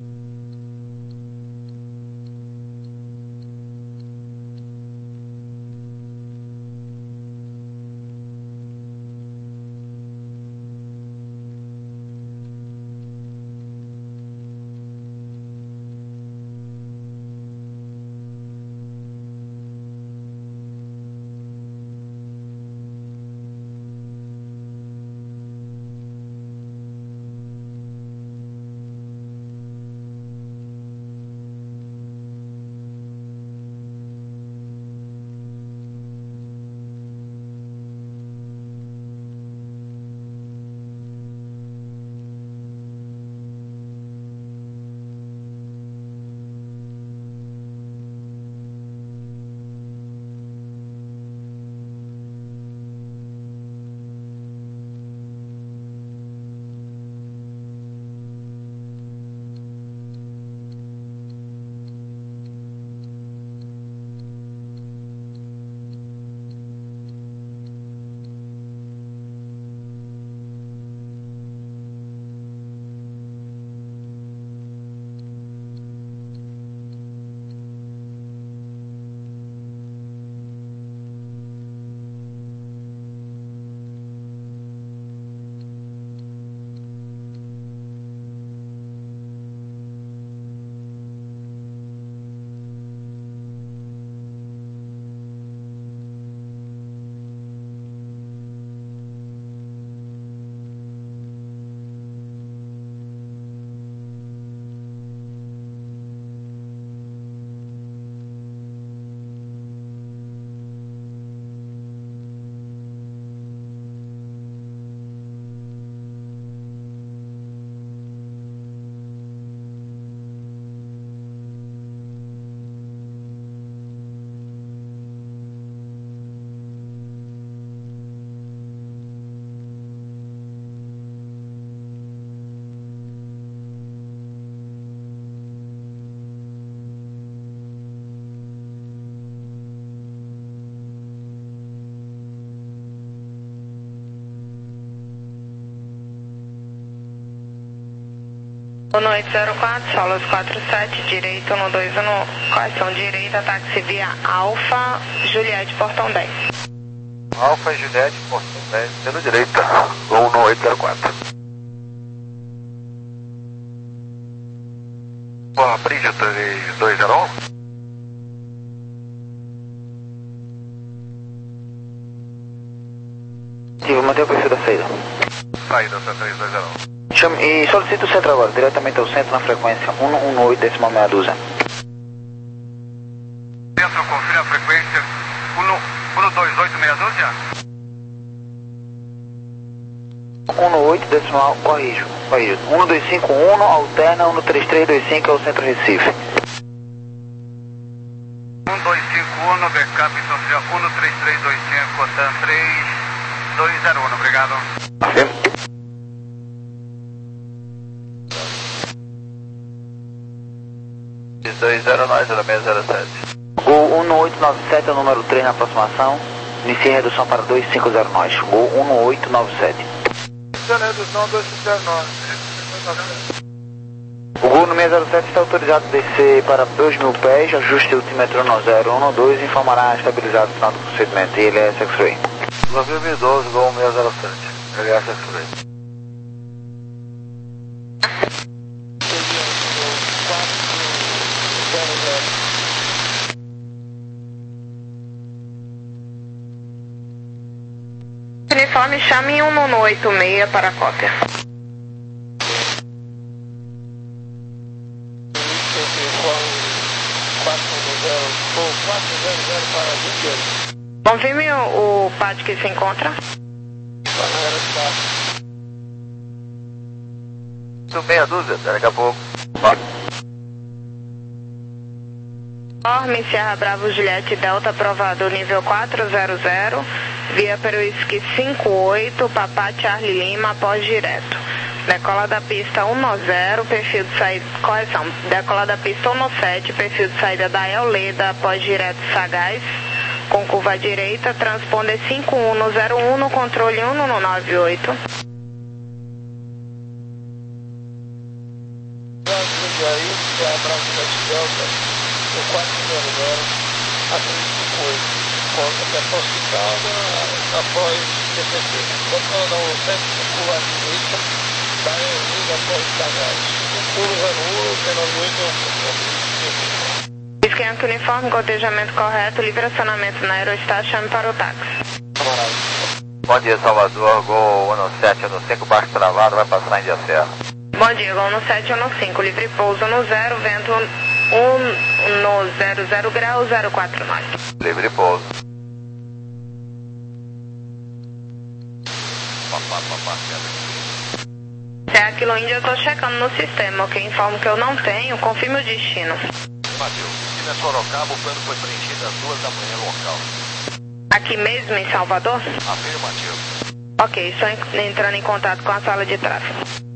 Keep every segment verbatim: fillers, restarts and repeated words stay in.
Boa noite, zero quatro, Solos quatro sete, direito, um dois um, correção direita, táxi via Alfa, Juliette, Portão dez. Alfa, Juliette, Portão dez, pela direita, um oito zero quatro. Boa, Brígio, três dois zero um. Sim, vou manter o perfil da saída. Saída, três dois zero um. Chame, e solicito o centro agora, diretamente ao centro na frequência um um oito, decimal meia dúzia. Centro, confira a frequência um dois oito meia dúzia. um oito, decimal, corrijo, corrijo. um dois cinco um, alterna um três três dois cinco, é o centro Recife. um dois cinco um, backup, então seja um três três dois cinco, Tan três dois zero um, obrigado. Sim. dois zero nove zero seis zero sete. Gol um oito nove sete é o número três na aproximação. Inicie a redução para dois cinco zero nós. Gol um oito nove sete. Redução dois cinco zero nove. O Gol no seis zero sete está autorizado a descer para dois mil pés, ajuste altímetro no zero um dois e informará estabilizado no final do procedimento. E ele é X-Ray. dois mil e doze, Gol seis zero sete. Ele é X-Ray. Uniforme, chame um um oito seis para a cópia. Confirme o, o P A D que se encontra. Meia dúzia, daqui a pouco. Informe Sierra Bravo Juliette Delta aprovado nível quatro zero zero, via Peruísque cinco oito, Papá Charlie Lima, após direto. Decola da pista um zero, perfil de saída, correção, decola da pista um sete, perfil de saída da Eoleda, após direto Sagaz, com curva à direita, transponder cinco um zero um no controle um nove oito. aí, que é a Bravo Jet Delta, o quatro zero zero, a três cinco oito, volta até a Posticada, após C P C. Voltando ao sete cinco à direita, da E U após Sagaz. Um pulo zero um, nove oito é um ponto. Esquema uniforme, cotejamento correto, livre acionamento na Aerostar, chame para o táxi. Bom dia, Salvador, Gol um sete um cinco, baixo travado, vai passar em Dia Serra. Bom dia, Gol um sete um cinco, livre pouso no zero, vento um no zero zero grau, zero quatro nove. Livre pouso. Serra Kilo Índia, eu tô checando no sistema, ok? Informo que eu não tenho, confirme o destino. Matheus, aqui na Sorocaba o plano foi preenchido às duas da manhã local. Aqui mesmo em Salvador? Afirmativo. Ok, estou entrando em contato com a sala de tráfego.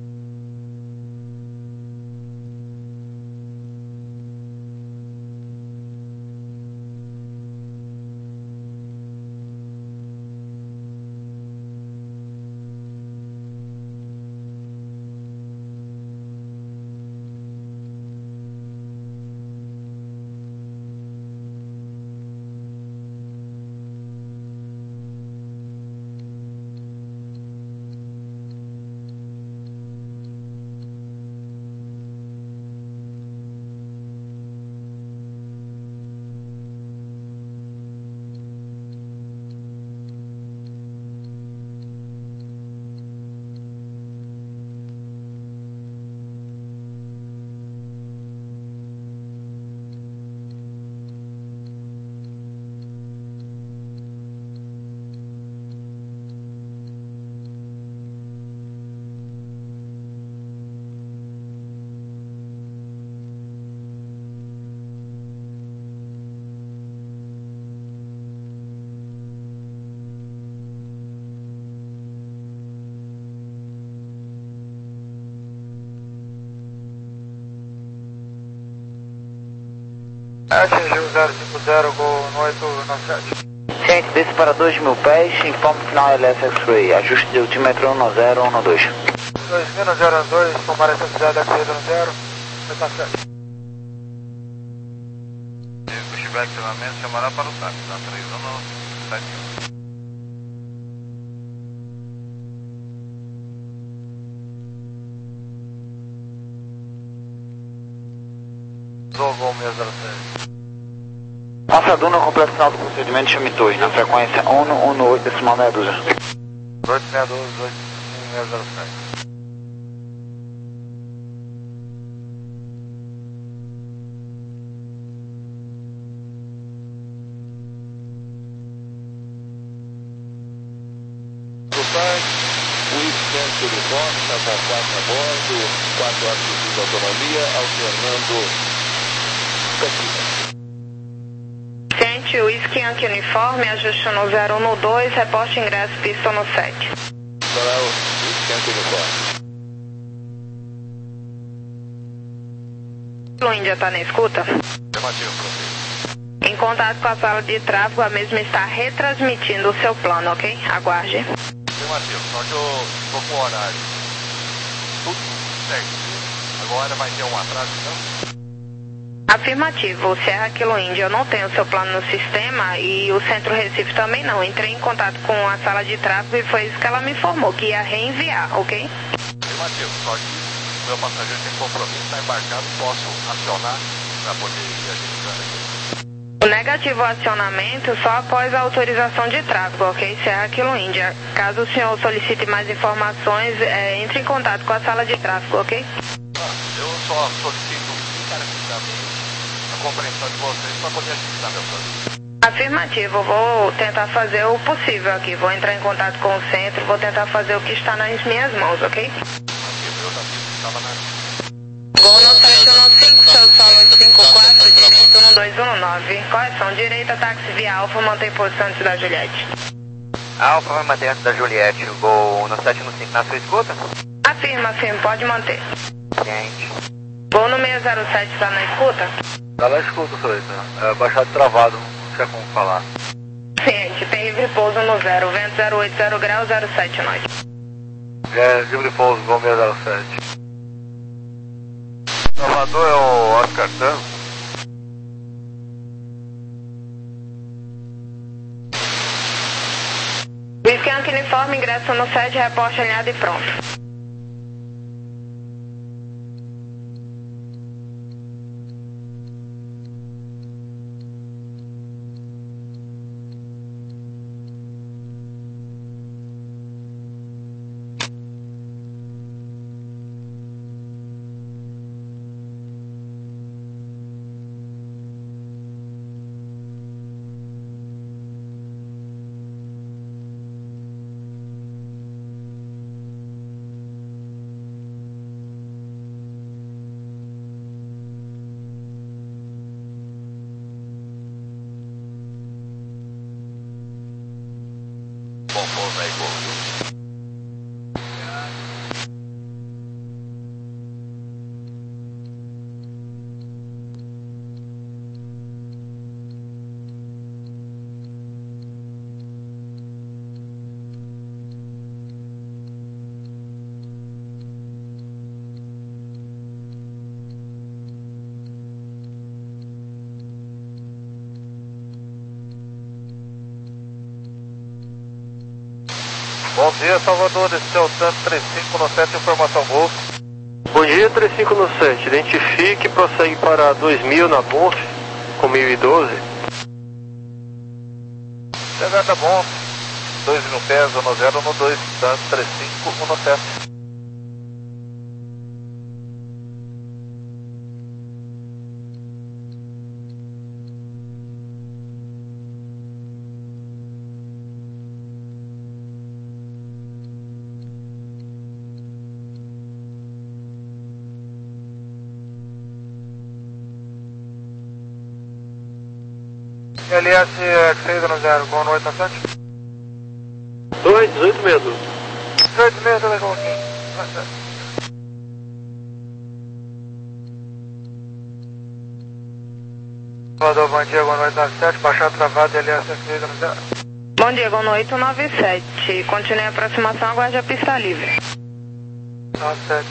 Atingiu zero cinco zero, Gol oito nove sete. Ciente, desce para dois mil pés, informe final L S X-Ray, ajuste de altímetro um zero um dois. dois mil zero dois, comparece a cidade aqui do zero, oito sete. Se estiver acionamento, chamará para o táxi, na três um sete um. Gol seis zero sete. Passador no completo final do procedimento, chame Torre, na frequência um um oito, decimal meia dúzia. oito seis dois, oito seis zero sete. Centro uniforme, está com quatro a bordo, quatro horas de autonomia, alternando Campinas. Ciente, Whisky Yankee uniforme, ajuste no zero um no dois, reporte ingresso, pista no sete. Coral, Centro uniforme. O Índia está na escuta? Afirmativo, professor. Em contato com a sala de tráfego, a mesma está retransmitindo o seu plano, ok? Aguarde. Afirmativo, só que eu estou com o horário tudo certinho. Agora vai ter um atraso, então? Afirmativo, Serra Kilo Índia, eu não tenho o seu plano no sistema e o Centro Recife também não. Entrei em contato com a sala de tráfego e foi isso que ela me informou, que ia reenviar, ok? Afirmativo, só que meu passageiro tem compromisso, está embarcado, posso acionar para poder ir agilizando aqui. O negativo acionamento só após a autorização de tráfego, ok? Serra Kilo Índia. Caso o senhor solicite mais informações, é, entre em contato com a sala de tráfego, ok? Ah, eu só solicito encarecidamente a compreensão de vocês para poder agilizar meu plano. Afirmativo, vou tentar fazer o possível aqui. Vou entrar em contato com o centro, vou tentar fazer o que está nas minhas mãos, ok? Eu já disse que estava na... Gol no sete um cinco, seu solo oito cinco quatro, direito um dois um nove. Correção, direita, táxi via Alfa, mantém posição antes da Juliette. Alfa vai manter antes da Juliette, Gol no sete um cinco, na sua escuta? Afirma, afirma, pode manter. Ciente. Gol no seis zero sete, está na escuta? Tá na escuta, senhorita. É baixado travado, não tinha como falar. Ciente, tem livre pouso no zero, vento zero oito zero grau, zero sete nove. É, livre pouso, Gol seis zero sete. Salvador é o Oscar Tan. Whisky Yankee Uniforme, ingresso no sede, reporte alinhado e pronto. Bom pouso aí, Gol. Bom dia, Salvador, esse é o Tanto três cinco no sete, informação Golf. Bom dia, três cinco no sete, identifique e prossegue para dois mil na Bonf, com mil e doze. Chegada Bonf, dois mil pés, um zero um dois, Tanto três cinco, um sete. L S seis no zero, boa noite, sete. dois, dezoito medo. dezoito medo, legal aqui. Salvador, bom dia, boa noite, nove sete, baixar travado, L S seis no zero. Bom dia, Gol oito nove sete. Continue a aproximação, aguarde a pista livre. nove sete.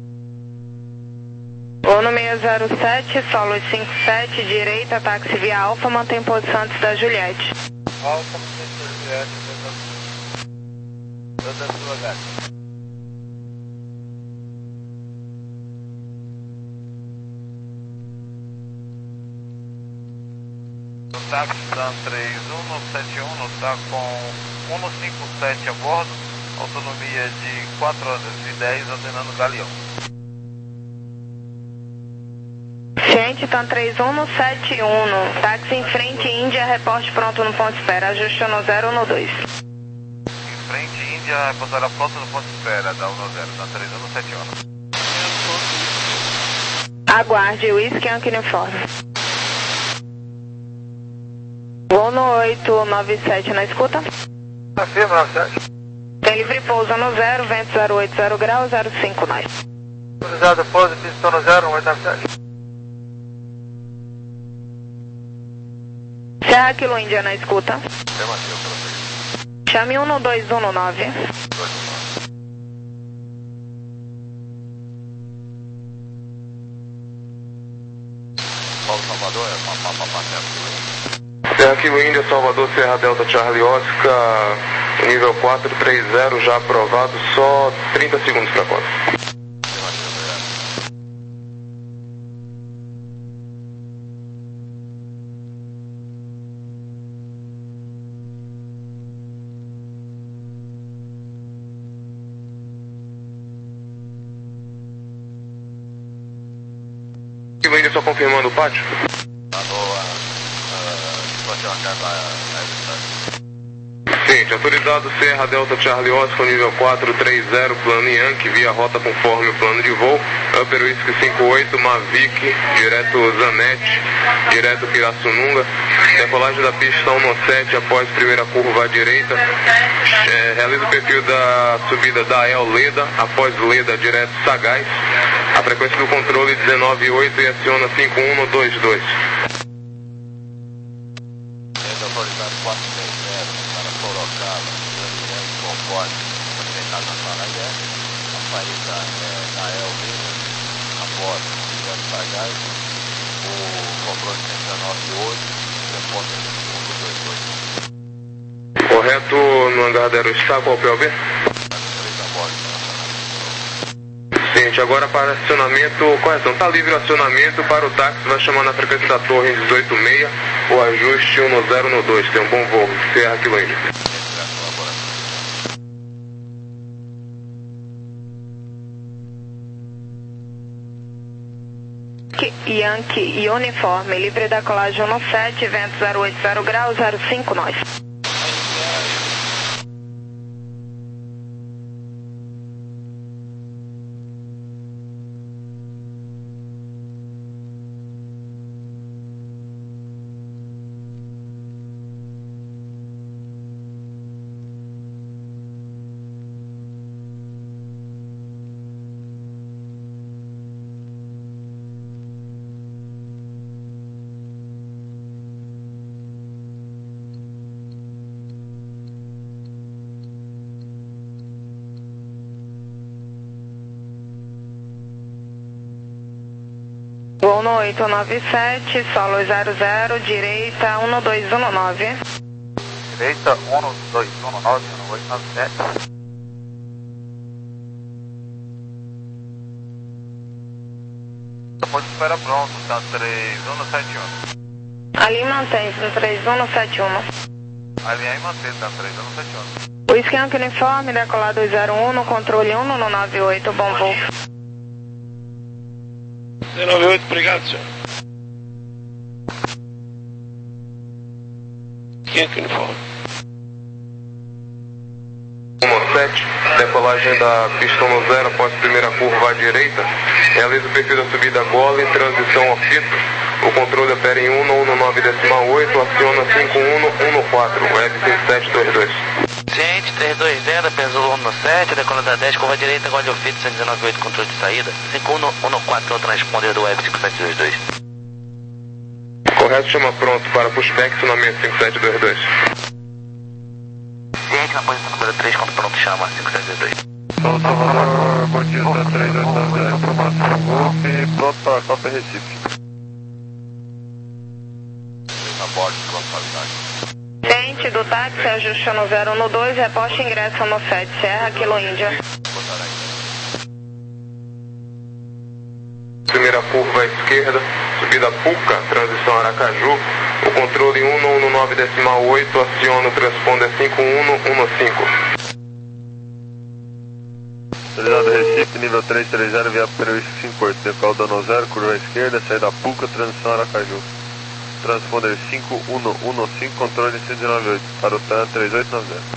Ono seis zero sete, solo cinco sete, direita, táxi via Alfa, mantém posição antes da Juliette. Alfa, Juliette, Dando devagar. O táxi Dan três um sete um está com cento e cinquenta e sete a bordo, autonomia de quatro horas e dez, ordenando Galeão. Ciente, Tan três um sete um, táxi em frente, Índia, reporte pronto no ponto de espera, ajuste no zero no dois. Em frente, Índia, repousará pronto no ponto de espera, da um zero, Tan três um sete um. Aguarde, Whisky Yankee Uniforme. Voo no oito nove sete, na escuta? Afirma, nove sete. Tem livre pouso no zero, vento zero oito zero graus, zero cinco nós. Autorizado pouso, pistão no zero, oito nove sete. Serra Kilo Índia, na escuta? Afirmativo, prosseguir. Chame um no dois um nove. Paulo Salvador, é papá, papá, certo. Serra Kilo Índia, Salvador, Serra Delta Charlie Oscar, nível quatro três zero, já aprovado, só trinta segundos para conta. Afirmativo, obrigado. Kilo Índia, só confirmando o pátio. Tá boa. Pode ter uma carta na distância. Seguinte, autorizado Serra Delta Charlie Oscar, nível quatro três zero, plano Yankee, via rota conforme o plano de voo, Upper Whisky cinco oito, Mavic, direto Zanetti, direto Pirassununga, decolagem da pista um no sete, após primeira curva à direita, é, realiza o perfil da subida da El Leda, após Leda, direto Sagaz, a frequência do controle dezenove oito e aciona cinco um no dois dois. Autorizado quatro três zero, para Sorocaba, Yankee, Concorde, apresentado na sala E, a saída é na El Leda, a bordo, nove oito, responda um dois dois. Correto no hangar zero está, qual o P O B? Gente, agora para acionamento, correção, está livre o acionamento para o táxi, vai chamar na frequência da torre em dezoito seis, o ajuste um zero um dois, tem um bom voo, Serra Kilo Índia. Yankee e uniforme, livre da colagem um sete, vento zero oito zero graus, zero cinco nós. Voo no oito nove sete, solo zero zero, direita um dois um nove. Direita um dois um nove, um oito nove sete. Pode espera pronto, tá três um sete um. Ali mantém, três um sete um. Ali aí mantém, tá três um sete um. O Yankee uniforme, decolar dois zero um, no controle um no nove oito, bom voo. zero nove oito, obrigado, senhor. Yankee uniforme. um sete, decolagem da pista um zero após primeira curva à direita, realiza o perfil da subida gola em transição ao fito, o controle opera em um um nove decimal oito, aciona cinco um um quatro, web cinco sete dois dois. Gente, três dois zero, peso um sete, decolando da dez, curva direita, gole ofito, cento e dezenove oito, controle de saída, cinco um um quatro, transponder do web cinco sete dois dois. Correto, chama pronto para pushback, acionamento cinco sete dois dois. Gente, na posição número três, quando pronto, chama cinco sete dois dois. São Salvador, bom dia, tá três oito nove zero, informação golpe, pronto para Copa Recife. Na borda, pronto para o Gente do táxi, ajuste no zero um dois, reposte ingresso no sete, Serra Kilo Índia. Primeira curva à esquerda, subida Puca, transição Aracaju, o controle um um nove decimal oito, aciona o transponder cinco um um cinco. Autorizado Recife, nível três três zero, via previsto cinco oito, decola dono zero, curva à esquerda, saída Puca, transição Aracaju. Transponder cinco um um cinco, controle cento e dezenove oito, para o T A N três oito nove zero.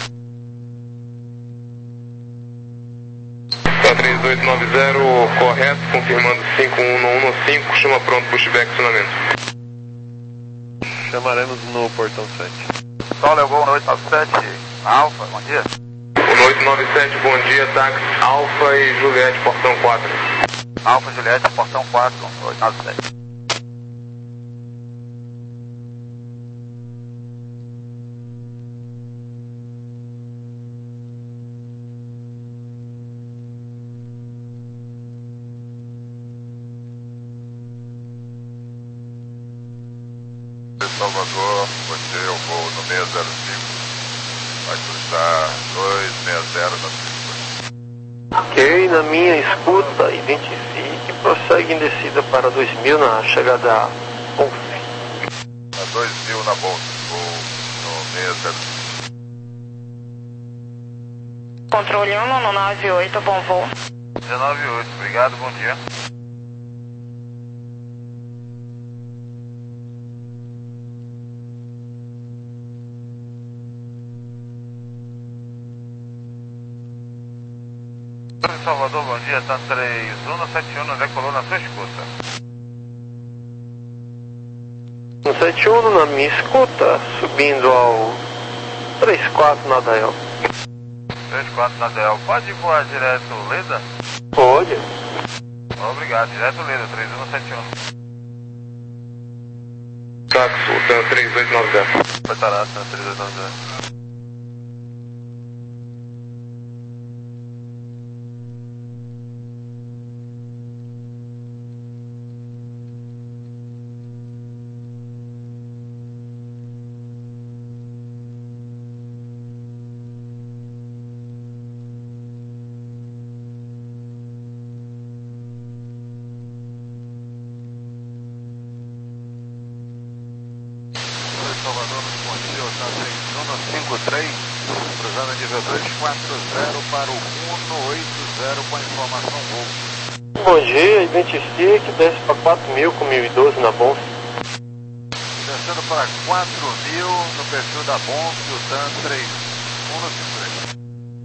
Tá três oito nove zero, correto, confirmando cinco um um cinco, chama pronto, pushback, acionamento. Chamaremos no portão sete. Sol, eu vou no oito nove sete, Alfa, bom dia. O oito nove sete, bom dia, táxi Alfa e Juliette, portão quatro. Alfa, Juliette, portão quatro, oito nove sete. Salvador, bom dia, eu vou no seis zero cinco, vai cruzar dois seis zero na pista. Ok, na minha escuta, identifique, prossegue em descida para dois mil na chegada a Bonfim. Na dois mil na bolsa, vou no seis zero cinco. Controle um no nove oito, bom voo. dezenove oito, obrigado, bom dia. Salvador, bom dia, tá três um sete um, decolou na sua escuta. No sete um, na minha escuta, subindo ao três quatro na Dael. três quatro na D L, pode voar direto Leda? Pode. Obrigado, direto Leda, três um sete um. Táxi, o T A N três oito nove zero. Vai estar lá, três oito nove zero. três, cruzando nível dois quatro zero para o um oito zero com a informação voo. Bom dia, identifique, desce para quatro mil com mil e doze na Bonf. Descendo para quatro mil no perfil da Bonf, o D A N três um no cinco três.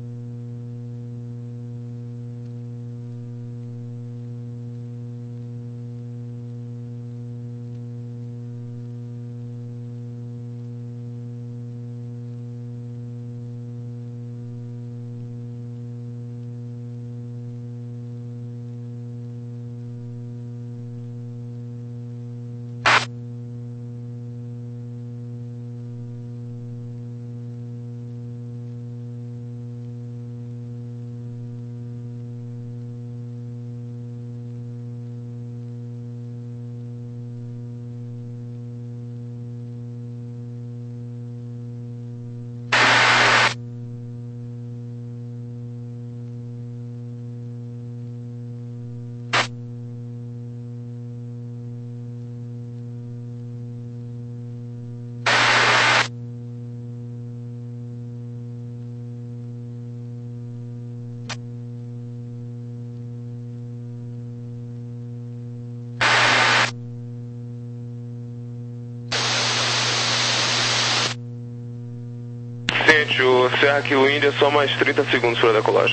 O Serra Kilo India, só mais trinta segundos para a decolagem.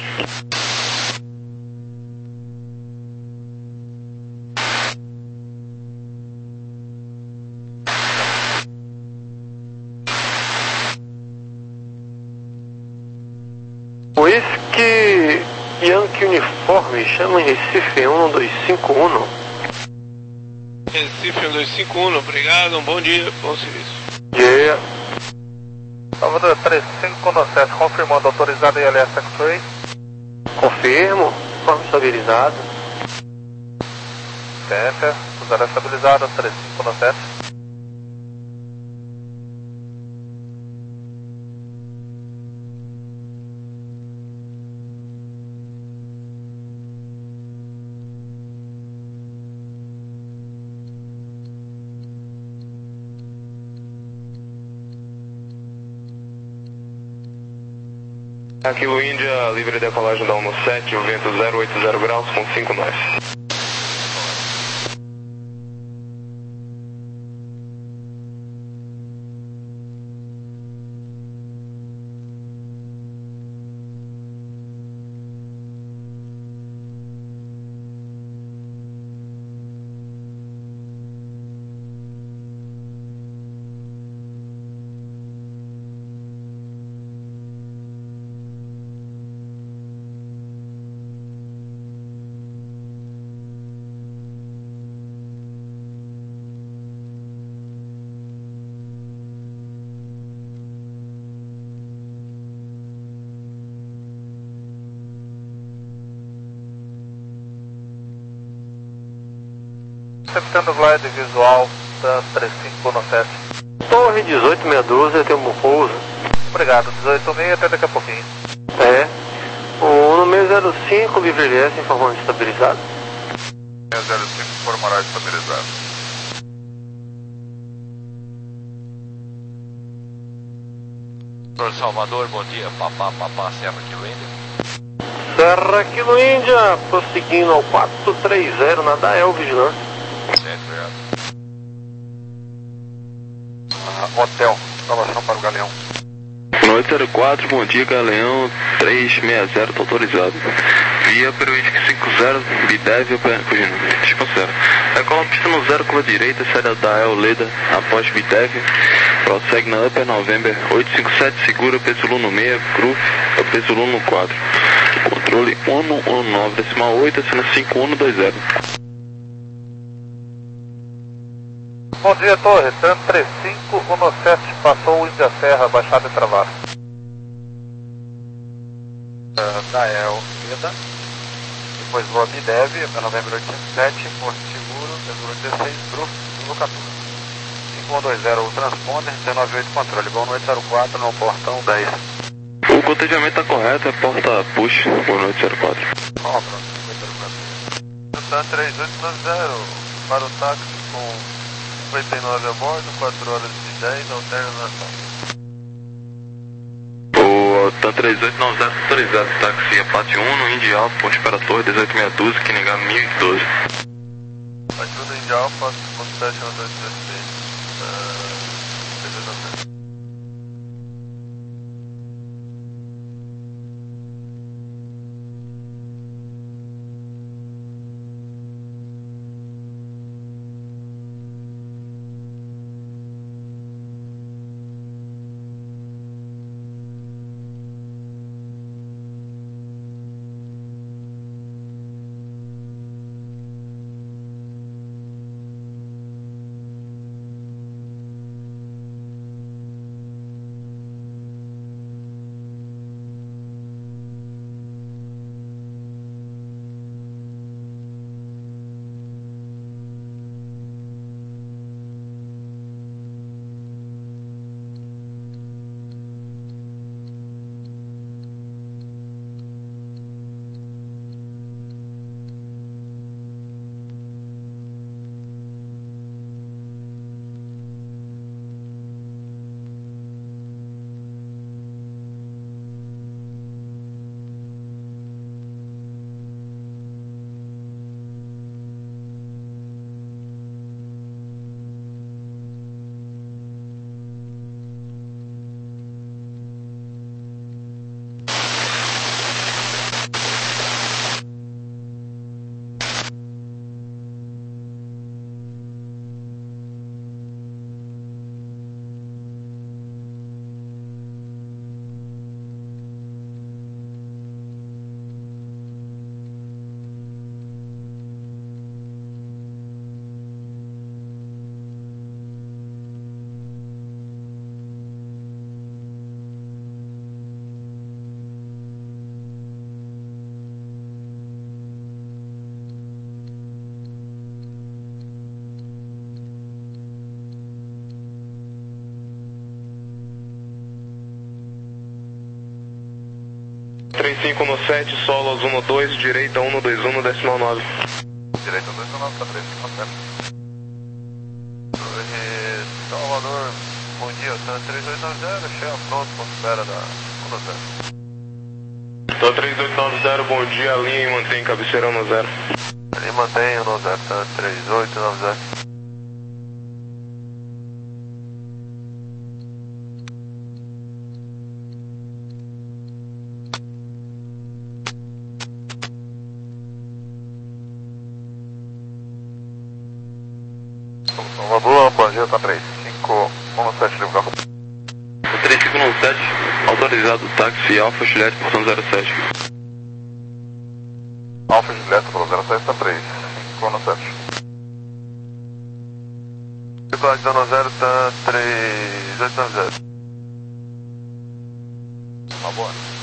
Whisky Yankee Uniforme, chama em Recife um dois cinco um. Recife um dois cinco um, obrigado, um bom dia, bom serviço. Dia. Salvador três cinco um sete, confirmando autorizado I L S X-Ray. Confirmo, forma estabilizado. Temper, usar estabilizado três cinco um sete. Aqui o Índia, livre decolagem da um sete, o vento zero oito zero graus com cinco nós. Receptando glide visual da três cinco um sete. Torre dezoito sessenta e dois, tem um pouso. Obrigado, dezoito seis, até daqui a pouquinho. É. O número zero cinco, livre L S, informando estabilizado. zero cinco, formará estabilizado. Senhor Salvador, bom dia, papá, papá, Serra Kilo India. Serra Kilo India, prosseguindo ao quatro três zero na Dael Vigilância. Certo, obrigado. Ah, hotel, instalação para o Galeão. Noite zero quatro, bom dia, Galeão três seis zero, tá autorizado. Via Peruística cinco zero, Bidev, fugindo, descansando. Decola pista no zero com a direita, saída da El Leda, após Bidev. Prossegue na Upper November oito cinco sete, segura, peso Luno seis, Groove, peso Luno quatro. Controle um um nove, decimal oito, assina cinco um dois zero. Bom dia, Torre, Tan três cinco um sete, passou o Índia Serra, baixada e travada. Uh, Dael, Leda. Depois voa Bidev, November oito cinco sete, Porto Seguro, peso dezesseis, Groove, nível quatorze. cinco um dois zero, o transponder, dezenove oito, controle, boa noite zero quatro, no portão dez. O cotejamento está correto, é porta push, boa noite zero quatro. Ó, pronto, Tan três oito nove zero, para o táxi com cinquenta e nove a bordo, quatro horas e dez, alternação. Tá três oito nove zero, autorizado táxi Apache Uno, Indy Alfa, Ponte para a Torre, dezoito seis doze, que negar mil e doze. Ajuda Indy Alfa, ponto sete um dois três seis. três cinco um sete, solos um dois, direita um dois um, decimal nove. Direita um dois um nove, tá três cinco um sete. Torre Salvador, bom dia, tá três oito nove zero, cheia pronto, ponto espera da um zero. Tô três oito nove zero, bom dia, alinha e mantém cabeceira um zero. Ali mantém um zero, tá três oito nove zero. Salvador, bom dia, tá três cinco um sete, livre carro. três cinco um sete, autorizado táxi Alfa Juliette, portão zero sete. Alfa Juliette, portão zero sete, tá três cinco um sete. Circulagem da um zero, tá três oito nove zero. Uma boa.